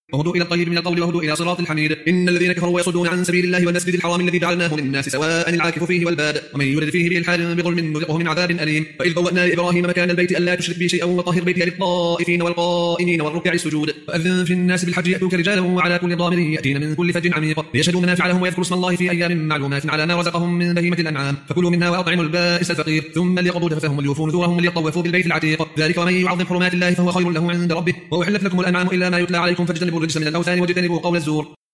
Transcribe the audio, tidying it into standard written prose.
وهدوا إلى الطيب من القول وهدوا إلى صراط الحميد. إن الذين كفروا ويصدون عن سبيل الله والمسجد الحرام الذي جعلناه للناس سواء العاكف فيه والباد ومن يرد فيه بإلحاد بظلم نذقه من عذاب أليم. وإذ بوأنا لإبراهيم مكان البيت ألا تشرك بي شيئا وطهر بيتي للطائفين والقائمين والركع السجود. وأذن في الناس بالحج يأتوك رجالا وعلى كل ضامر يأتين من كل فج عميق ليشهدوا منافع لهم ويذكروا اسم الله في أيام معلومات على ما رزقهم من بهيمة الأنعام فكلوا منها وأطعموا البائس الفقير ثم ليقضوا تفثهم وليوفوا نذورهم وليطوفوا بالبيت العتيق. ذلك ومن يعظم حرمات الله فهو خير له عند ربه. وأحلت لكم الأنعام إلا ما يتلى عليكم فاجتنبوا الرجس من الأوثان واجتنبوا قول الزور.